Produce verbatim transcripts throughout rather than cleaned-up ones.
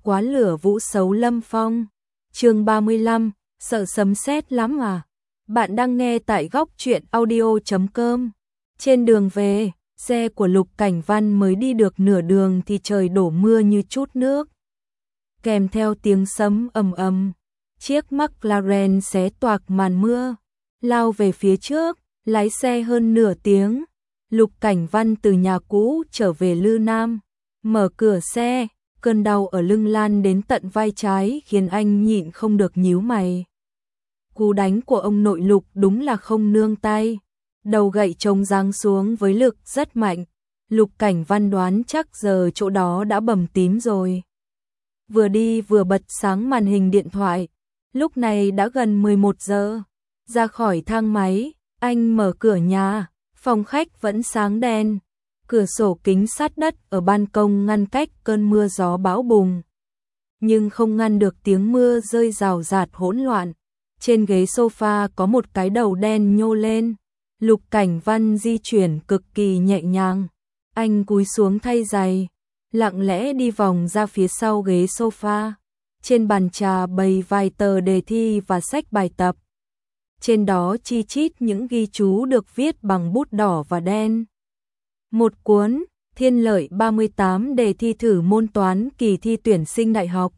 quá lửa vũ xấu lâm phong. Chương ba mươi lăm, sợ sấm sét lắm à? Bạn đang nghe tại góc truyện audio chấm com. Trên đường về, xe của Lục Cảnh Văn mới đi được nửa đường thì trời đổ mưa như trút nước. Kèm theo tiếng sấm ầm ầm, chiếc McLaren xé toạc màn mưa, lao về phía trước, lái xe hơn nửa tiếng. Lục Cảnh Văn từ nhà cũ trở về Lư Nam, mở cửa xe, cơn đau ở lưng lan đến tận vai trái khiến anh nhịn không được nhíu mày. Cú đánh của ông nội Lục đúng là không nương tay, đầu gậy trống giáng xuống với lực rất mạnh. Lục Cảnh Văn đoán chắc giờ chỗ đó đã bầm tím rồi. Vừa đi vừa bật sáng màn hình điện thoại, lúc này đã gần mười một giờ. Ra khỏi thang máy, anh mở cửa nhà, phòng khách vẫn sáng đèn. Cửa sổ kính sát đất ở ban công ngăn cách cơn mưa gió bão bùng, nhưng không ngăn được tiếng mưa rơi rào rạt hỗn loạn. Trên ghế sofa có một cái đầu đen nhô lên. Lục Cảnh Văn di chuyển cực kỳ nhẹ nhàng. Anh cúi xuống thay giày, lặng lẽ đi vòng ra phía sau ghế sofa. Trên bàn trà bày vài tờ đề thi và sách bài tập. Trên đó chi chít những ghi chú được viết bằng bút đỏ và đen. Một cuốn, Thiên Lợi ba mươi tám đề thi thử môn toán kỳ thi tuyển sinh đại học.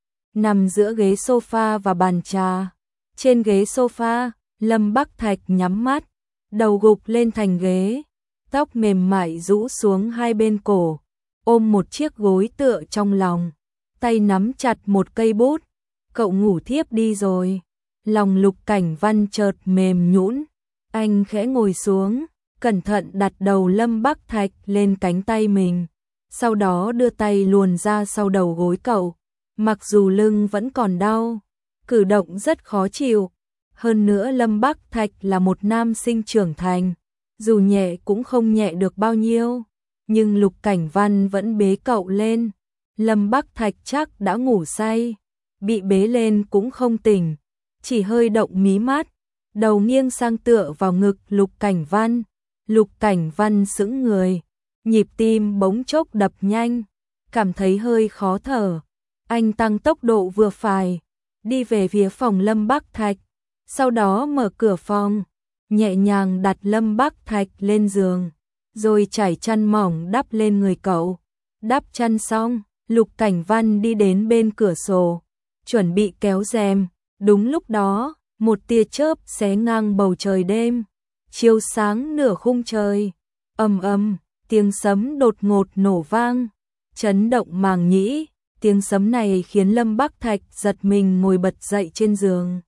Nằm giữa ghế sofa và bàn trà. Trên ghế sofa, Lâm Bắc Thạch nhắm mắt, đầu gục lên thành ghế, tóc mềm mại rũ xuống hai bên cổ, ôm một chiếc gối tựa trong lòng, tay nắm chặt một cây bút. Cậu ngủ thiếp đi rồi. Lòng Lục Cảnh Văn chợt mềm nhũn, anh khẽ ngồi xuống, cẩn thận đặt đầu Lâm Bắc Thạch lên cánh tay mình, sau đó đưa tay luồn ra sau đầu gối cậu. Mặc dù lưng vẫn còn đau, cử động rất khó chịu. Hơn nữa Lâm Bắc Thạch là một nam sinh trưởng thành, dù nhẹ cũng không nhẹ được bao nhiêu. Nhưng Lục Cảnh Văn vẫn bế cậu lên. Lâm Bắc Thạch chắc đã ngủ say, bị bế lên cũng không tỉnh, chỉ hơi động mí mắt, đầu nghiêng sang tựa vào ngực Lục Cảnh Văn. Lục Cảnh Văn sững người, nhịp tim bỗng chốc đập nhanh, cảm thấy hơi khó thở. Anh tăng tốc độ vừa phải, đi về phía phòng Lâm Bắc Thạch, sau đó mở cửa phòng, nhẹ nhàng đặt Lâm Bắc Thạch lên giường, rồi trải chăn mỏng đắp lên người cậu. Đắp chăn xong, Lục Cảnh Văn đi đến bên cửa sổ, chuẩn bị kéo rèm. Đúng lúc đó, một tia chớp xé ngang bầu trời đêm, chiếu sáng nửa khung trời. Ầm ầm, tiếng sấm đột ngột nổ vang, chấn động màng nhĩ. Tiếng sấm này khiến Lâm Bắc Thạch giật mình ngồi bật dậy trên giường.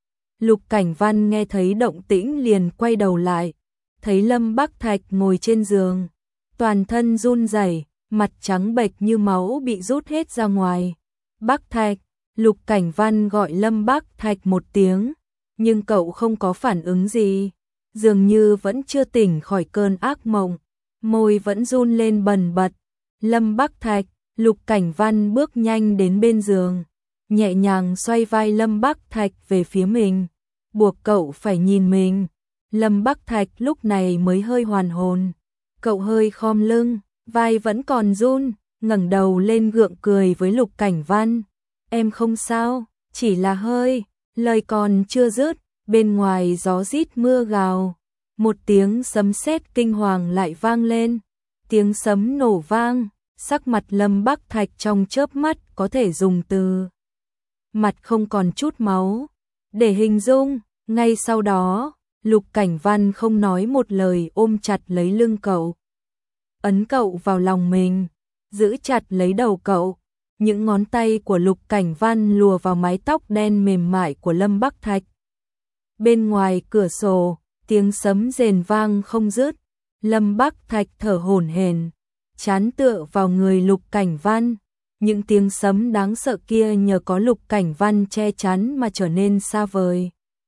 Lục Cảnh Văn nghe thấy động tĩnh liền quay đầu lại, thấy Lâm Bắc Thạch ngồi trên giường, toàn thân run rẩy, mặt trắng bệch như máu bị rút hết ra ngoài. Bắc Thạch. Lục Cảnh Văn gọi Lâm Bắc Thạch một tiếng, nhưng cậu không có phản ứng gì, dường như vẫn chưa tỉnh khỏi cơn ác mộng, môi vẫn run lên bần bật. Lâm Bắc Thạch. Lục Cảnh Văn bước nhanh đến bên giường, nhẹ nhàng xoay vai Lâm Bắc Thạch về phía mình, buộc cậu phải nhìn mình. Lâm Bắc Thạch lúc này mới hơi hoàn hồn, cậu hơi khom lưng, vai vẫn còn run, ngẩng đầu lên gượng cười với Lục Cảnh Văn. Em không sao, chỉ là hơi. Lời còn chưa dứt, bên ngoài gió rít mưa gào, một tiếng sấm sét kinh hoàng lại vang lên. Tiếng sấm nổ vang, sắc mặt Lâm Bắc Thạch trong chớp mắt có thể dùng từ mặt không còn chút máu để hình dung. Ngay sau đó, Lục Cảnh Văn không nói một lời ôm chặt lấy lưng cậu, ấn cậu vào lòng mình, giữ chặt lấy đầu cậu. Những ngón tay của Lục Cảnh Văn lùa vào mái tóc đen mềm mại của Lâm Bắc Thạch. Bên ngoài cửa sổ, tiếng sấm rền vang không dứt. Lâm Bắc Thạch thở hổn hển, trán tựa vào người Lục Cảnh Văn. Những tiếng sấm đáng sợ kia nhờ có Lục Cảnh Văn che chắn mà trở nên xa vời.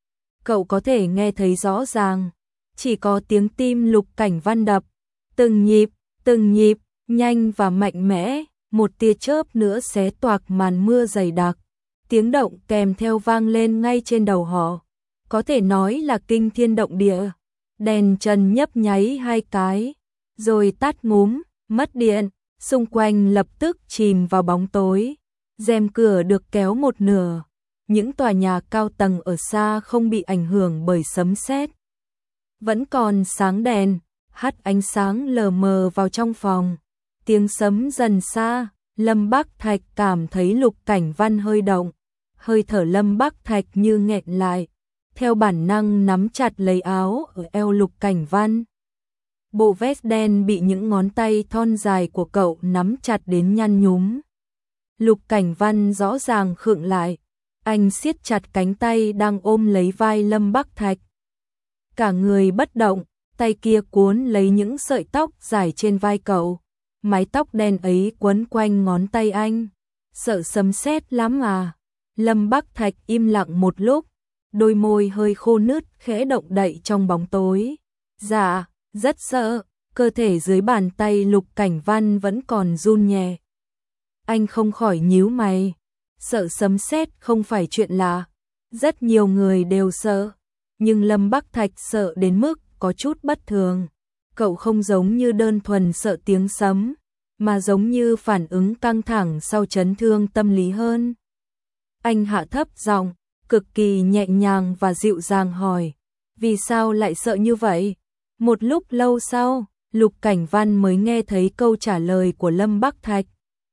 Cậu có thể nghe thấy rõ ràng, chỉ có tiếng tim Lục Cảnh Văn đập, từng nhịp, từng nhịp, nhanh và mạnh mẽ. Một tia chớp nữa xé toạc màn mưa dày đặc, tiếng động kèm theo vang lên ngay trên đầu họ, có thể nói là kinh thiên động địa. Đèn trần nhấp nháy hai cái, rồi tắt ngúm, mất điện, xung quanh lập tức chìm vào bóng tối. Rèm cửa được kéo một nửa, những tòa nhà cao tầng ở xa không bị ảnh hưởng bởi sấm sét. Vẫn còn sáng đèn, hắt ánh sáng lờ mờ vào trong phòng. Tiếng sấm dần xa, Lâm Bắc Thạch cảm thấy Lục Cảnh Văn hơi động. Hơi thở Lâm Bắc Thạch như nghẹn lại, theo bản năng nắm chặt lấy áo ở eo Lục Cảnh Văn. Bộ vest đen bị những ngón tay thon dài của cậu nắm chặt đến nhăn nhúm. Lục Cảnh Văn rõ ràng khựng lại, anh siết chặt cánh tay đang ôm lấy vai Lâm Bắc Thạch. Cả người bất động, tay kia cuốn lấy những sợi tóc dài trên vai cậu. Mái tóc đen ấy quấn quanh ngón tay anh. Sợ sấm sét lắm à? Lâm Bắc Thạch im lặng một lúc, đôi môi hơi khô nứt khẽ động đậy trong bóng tối. Dạ, rất sợ, cơ thể dưới bàn tay Lục Cảnh Văn vẫn còn run nhẹ. Anh không khỏi nhíu mày, sợ sấm sét không phải chuyện lạ, rất nhiều người đều sợ, nhưng Lâm Bắc Thạch sợ đến mức có chút bất thường. Cậu không giống như đơn thuần sợ tiếng sấm, mà giống như phản ứng căng thẳng sau chấn thương tâm lý hơn. Anh hạ thấp giọng, cực kỳ nhẹ nhàng và dịu dàng hỏi, vì sao lại sợ như vậy? Một lúc lâu sau, Lục Cảnh Văn mới nghe thấy câu trả lời của Lâm Bắc Thạch.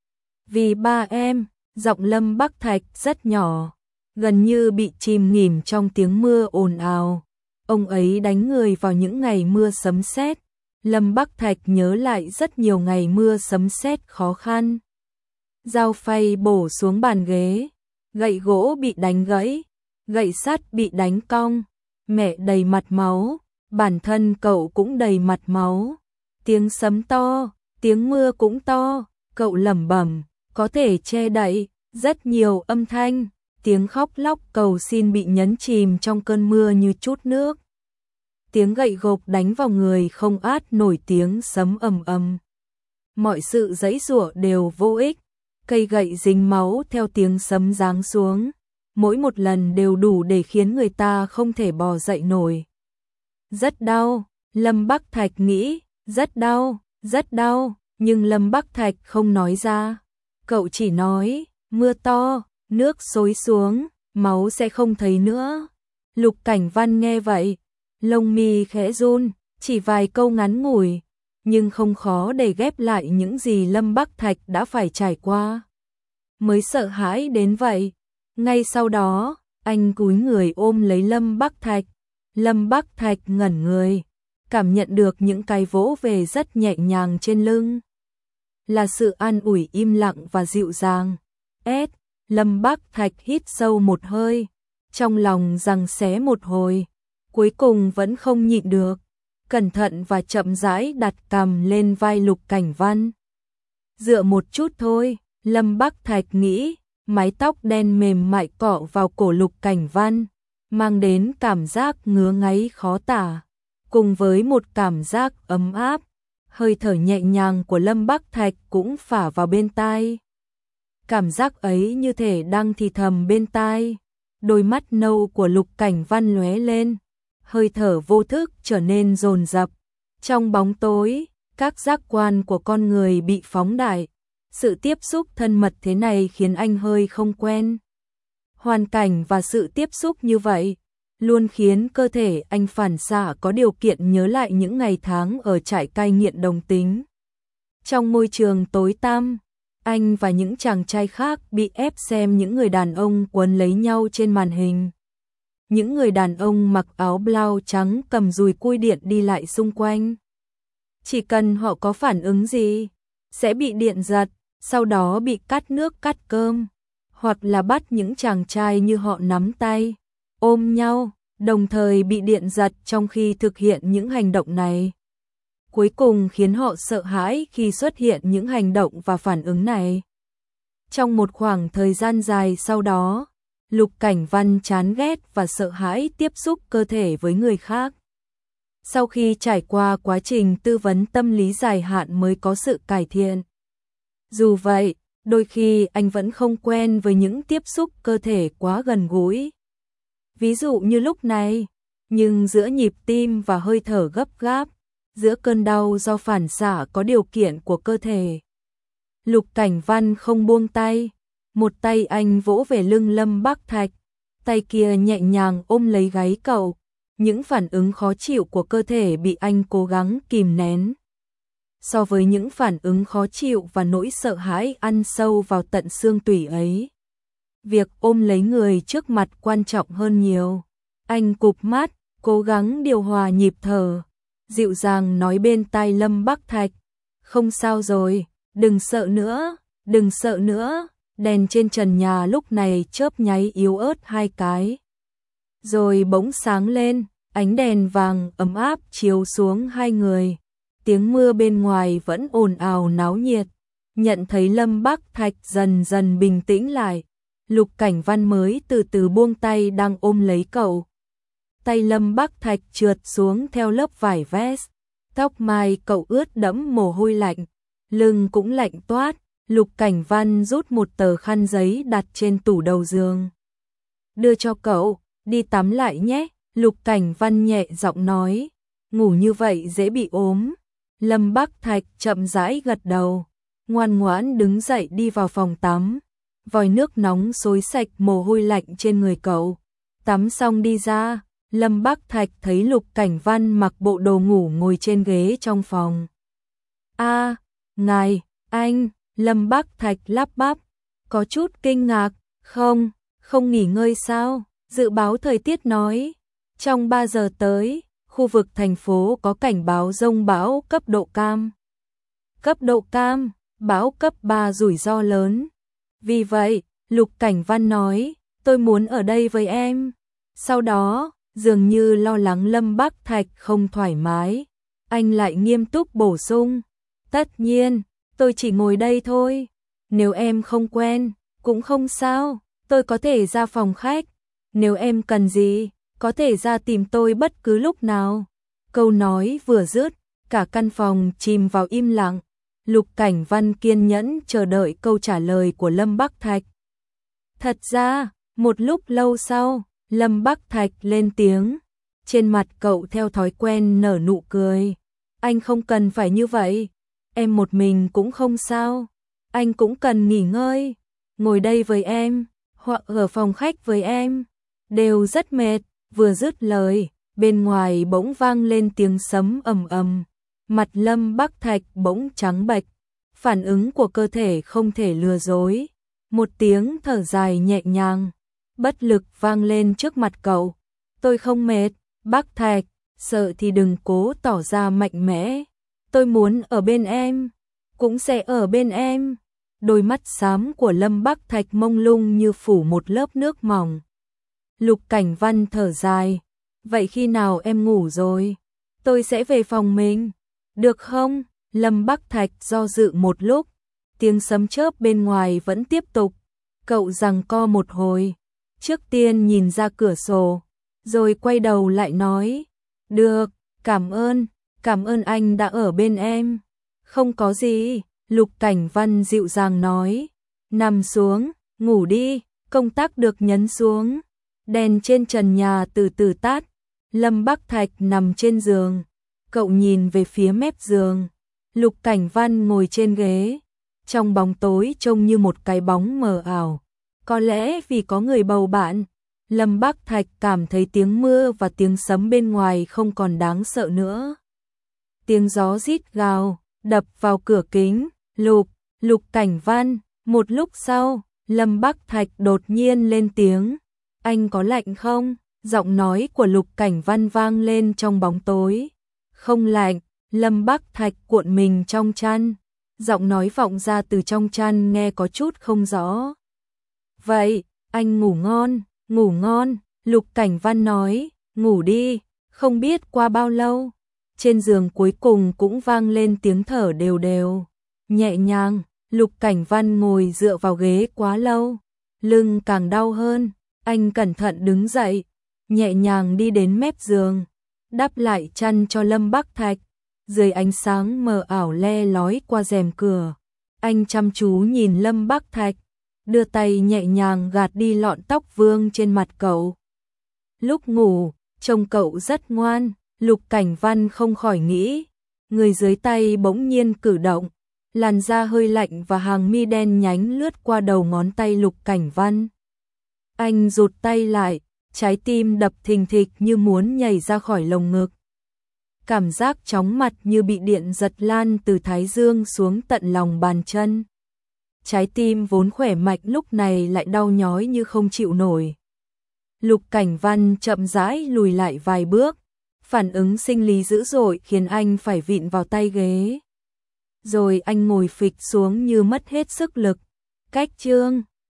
Vì ba em, giọng Lâm Bắc Thạch rất nhỏ, gần như bị chìm nghỉm trong tiếng mưa ồn ào. Ông ấy đánh người vào những ngày mưa sấm sét. Lâm Bắc Thạch nhớ lại rất nhiều ngày mưa sấm sét khó khăn. Dao phay bổ xuống bàn ghế, gậy gỗ bị đánh gãy, gậy sắt bị đánh cong, mẹ đầy mặt máu, bản thân cậu cũng đầy mặt máu. Tiếng sấm to, tiếng mưa cũng to, cậu lẩm bẩm, có thể che đậy rất nhiều âm thanh, tiếng khóc lóc cầu xin bị nhấn chìm trong cơn mưa như chút nước. Tiếng gậy gộc đánh vào người không át nổi tiếng sấm ầm ầm. Mọi sự giãy giụa đều vô ích, cây gậy dính máu theo tiếng sấm giáng xuống, mỗi một lần đều đủ để khiến người ta không thể bò dậy nổi. Rất đau, Lâm Bắc Thạch nghĩ, rất đau, rất đau, nhưng Lâm Bắc Thạch không nói ra. Cậu chỉ nói, mưa to, nước xối xuống, máu sẽ không thấy nữa. Lục Cảnh Văn nghe vậy, lông mi khẽ run, chỉ vài câu ngắn ngủi, nhưng không khó để ghép lại những gì Lâm Bắc Thạch đã phải trải qua. Mới sợ hãi đến vậy. Ngay sau đó, anh cúi người ôm lấy Lâm Bắc Thạch. Lâm Bắc Thạch ngẩn người, cảm nhận được những cái vỗ về rất nhẹ nhàng trên lưng. Là sự an ủi im lặng và dịu dàng. Ết, Lâm Bắc Thạch hít sâu một hơi, trong lòng giằng xé một hồi, cuối cùng vẫn không nhịn được, cẩn thận và chậm rãi đặt cằm lên vai Lục Cảnh Văn. Dựa một chút thôi, Lâm Bắc Thạch nghĩ, mái tóc đen mềm mại cọ vào cổ Lục Cảnh Văn, mang đến cảm giác ngứa ngáy khó tả, cùng với một cảm giác ấm áp, hơi thở nhẹ nhàng của Lâm Bắc Thạch cũng phả vào bên tai. Cảm giác ấy như thể đang thì thầm bên tai. Đôi mắt nâu của Lục Cảnh Văn lóe lên, hơi thở vô thức trở nên dồn dập. Trong bóng tối, các giác quan của con người bị phóng đại. Sự tiếp xúc thân mật thế này khiến anh hơi không quen. Hoàn cảnh và sự tiếp xúc như vậy luôn khiến cơ thể anh phản xạ có điều kiện nhớ lại những ngày tháng ở trại cai nghiện đồng tính. Trong môi trường tối tăm, anh và những chàng trai khác bị ép xem những người đàn ông quấn lấy nhau trên màn hình. Những người đàn ông mặc áo blau trắng cầm dùi cui điện đi lại xung quanh. Chỉ cần họ có phản ứng gì, sẽ bị điện giật, sau đó bị cắt nước cắt cơm, hoặc là bắt những chàng trai như họ nắm tay, ôm nhau, đồng thời bị điện giật trong khi thực hiện những hành động này. Cuối cùng khiến họ sợ hãi khi xuất hiện những hành động và phản ứng này. Trong một khoảng thời gian dài sau đó, Lục Cảnh Văn chán ghét và sợ hãi tiếp xúc cơ thể với người khác. Sau khi trải qua quá trình tư vấn tâm lý dài hạn mới có sự cải thiện. Dù vậy, đôi khi anh vẫn không quen với những tiếp xúc cơ thể quá gần gũi. Ví dụ như lúc này, nhưng giữa nhịp tim và hơi thở gấp gáp, giữa cơn đau do phản xạ có điều kiện của cơ thể, Lục Cảnh Văn không buông tay, Một tay anh vỗ về lưng Lâm Bắc Thạch, tay kia nhẹ nhàng ôm lấy gáy cậu. Những phản ứng khó chịu của cơ thể bị anh cố gắng kìm nén. So với những phản ứng khó chịu và nỗi sợ hãi ăn sâu vào tận xương tủy ấy, việc ôm lấy người trước mặt quan trọng hơn nhiều. Anh cụp mắt, cố gắng điều hòa nhịp thở, dịu dàng nói bên tai Lâm Bắc Thạch, không sao rồi, đừng sợ nữa, đừng sợ nữa. Đèn trên trần nhà lúc này chớp nháy yếu ớt hai cái, rồi bỗng sáng lên, ánh đèn vàng ấm áp chiếu xuống hai người. Tiếng mưa bên ngoài vẫn ồn ào náo nhiệt. Nhận thấy Lâm Bắc Thạch dần dần bình tĩnh lại, Lục Cảnh Văn mới từ từ buông tay đang ôm lấy cậu. Tay Lâm Bắc Thạch trượt xuống theo lớp vải vest, tóc mai cậu ướt đẫm mồ hôi lạnh, lưng cũng lạnh toát. Lục Cảnh Văn rút một tờ khăn giấy đặt trên tủ đầu giường. Đưa cho cậu, đi tắm lại nhé. Lục Cảnh Văn nhẹ giọng nói, ngủ như vậy dễ bị ốm. Lâm Bắc Thạch chậm rãi gật đầu, ngoan ngoãn đứng dậy đi vào phòng tắm. Vòi nước nóng xối sạch mồ hôi lạnh trên người cậu. Tắm xong đi ra, Lâm Bắc Thạch thấy Lục Cảnh Văn mặc bộ đồ ngủ ngồi trên ghế trong phòng. A, ngài, anh, Lâm Bắc Thạch lắp bắp, có chút kinh ngạc, không, không nghỉ ngơi sao? Dự báo thời tiết nói, trong ba giờ tới, khu vực thành phố có cảnh báo dông bão cấp độ cam. Cấp độ cam, bão cấp ba rủi ro lớn. Vì vậy, Lục Cảnh Văn nói, tôi muốn ở đây với em. Sau đó, dường như lo lắng Lâm Bắc Thạch không thoải mái, anh lại nghiêm túc bổ sung, tất nhiên, tôi chỉ ngồi đây thôi. Nếu em không quen, cũng không sao, tôi có thể ra phòng khách. Nếu em cần gì, có thể ra tìm tôi bất cứ lúc nào. Câu nói vừa dứt, cả căn phòng chìm vào im lặng. Lục Cảnh Văn kiên nhẫn chờ đợi câu trả lời của Lâm Bắc Thạch. Thật ra, một lúc lâu sau, Lâm Bắc Thạch lên tiếng. Trên mặt cậu theo thói quen nở nụ cười. Anh không cần phải như vậy. Em một mình cũng không sao. Anh cũng cần nghỉ ngơi. Ngồi đây với em, hoặc ở phòng khách với em. Đều rất mệt. Vừa dứt lời, bên ngoài bỗng vang lên tiếng sấm ầm ầm. Mặt Lâm Bắc Thạch bỗng trắng bệch. Phản ứng của cơ thể không thể lừa dối. Một tiếng thở dài nhẹ nhàng, bất lực vang lên trước mặt cậu. Tôi không mệt, Bắc Thạch, sợ thì đừng cố tỏ ra mạnh mẽ. Tôi muốn ở bên em, cũng sẽ ở bên em. Đôi mắt xám của Lâm Bắc Thạch mông lung như phủ một lớp nước mỏng. Lục Cảnh Văn thở dài, vậy khi nào em ngủ rồi, tôi sẽ về phòng mình, được không? Lâm Bắc Thạch do dự một lúc, tiếng sấm chớp bên ngoài vẫn tiếp tục. Cậu giằng co một hồi, trước tiên nhìn ra cửa sổ, rồi quay đầu lại nói, được, cảm ơn, cảm ơn anh đã ở bên em. Không có gì, Lục Cảnh Văn dịu dàng nói, nằm xuống, ngủ đi. Công tắc được nhấn xuống, đèn trên trần nhà từ từ tắt. Lâm Bắc Thạch nằm trên giường, cậu nhìn về phía mép giường. Lục Cảnh Văn ngồi trên ghế, trong bóng tối trông như một cái bóng mờ ảo. Có lẽ vì có người bầu bạn, Lâm Bắc Thạch cảm thấy tiếng mưa và tiếng sấm bên ngoài không còn đáng sợ nữa. Tiếng gió rít gào, đập vào cửa kính. Lục, Lục Cảnh Văn. Một lúc sau, Lâm Bắc Thạch đột nhiên lên tiếng. Anh có lạnh không? Giọng nói của Lục Cảnh Văn vang lên trong bóng tối. Không lạnh. Lâm Bắc Thạch cuộn mình trong chăn. Giọng nói vọng ra từ trong chăn nghe có chút không rõ. Vậy, anh ngủ ngon, ngủ ngon. Lục Cảnh Văn nói, ngủ đi. Không biết qua bao lâu, trên giường cuối cùng cũng vang lên tiếng thở đều đều, nhẹ nhàng. Lục Cảnh Văn ngồi dựa vào ghế quá lâu, lưng càng đau hơn. Anh cẩn thận đứng dậy, nhẹ nhàng đi đến mép giường, đắp lại chăn cho Lâm Bắc Thạch. Dưới ánh sáng mờ ảo le lói qua rèm cửa, anh chăm chú nhìn Lâm Bắc Thạch, đưa tay nhẹ nhàng gạt đi lọn tóc vương trên mặt cậu. Lúc ngủ, trông cậu rất ngoan. Lục Cảnh Văn không khỏi nghĩ, người dưới tay bỗng nhiên cử động, Làn da hơi lạnh và hàng mi đen nhánh lướt qua đầu ngón tay Lục Cảnh Văn. Anh rụt tay lại, trái tim đập thình thịch như muốn nhảy ra khỏi lồng ngực. Cảm giác chóng mặt như bị điện giật lan từ thái dương xuống tận lòng bàn chân. Trái tim vốn khỏe mạnh lúc này lại đau nhói như không chịu nổi. Lục Cảnh Văn chậm rãi lùi lại vài bước, phản ứng sinh lý dữ dội khiến anh phải vịn vào tay ghế. Rồi anh ngồi phịch xuống như mất hết sức lực. Cách chương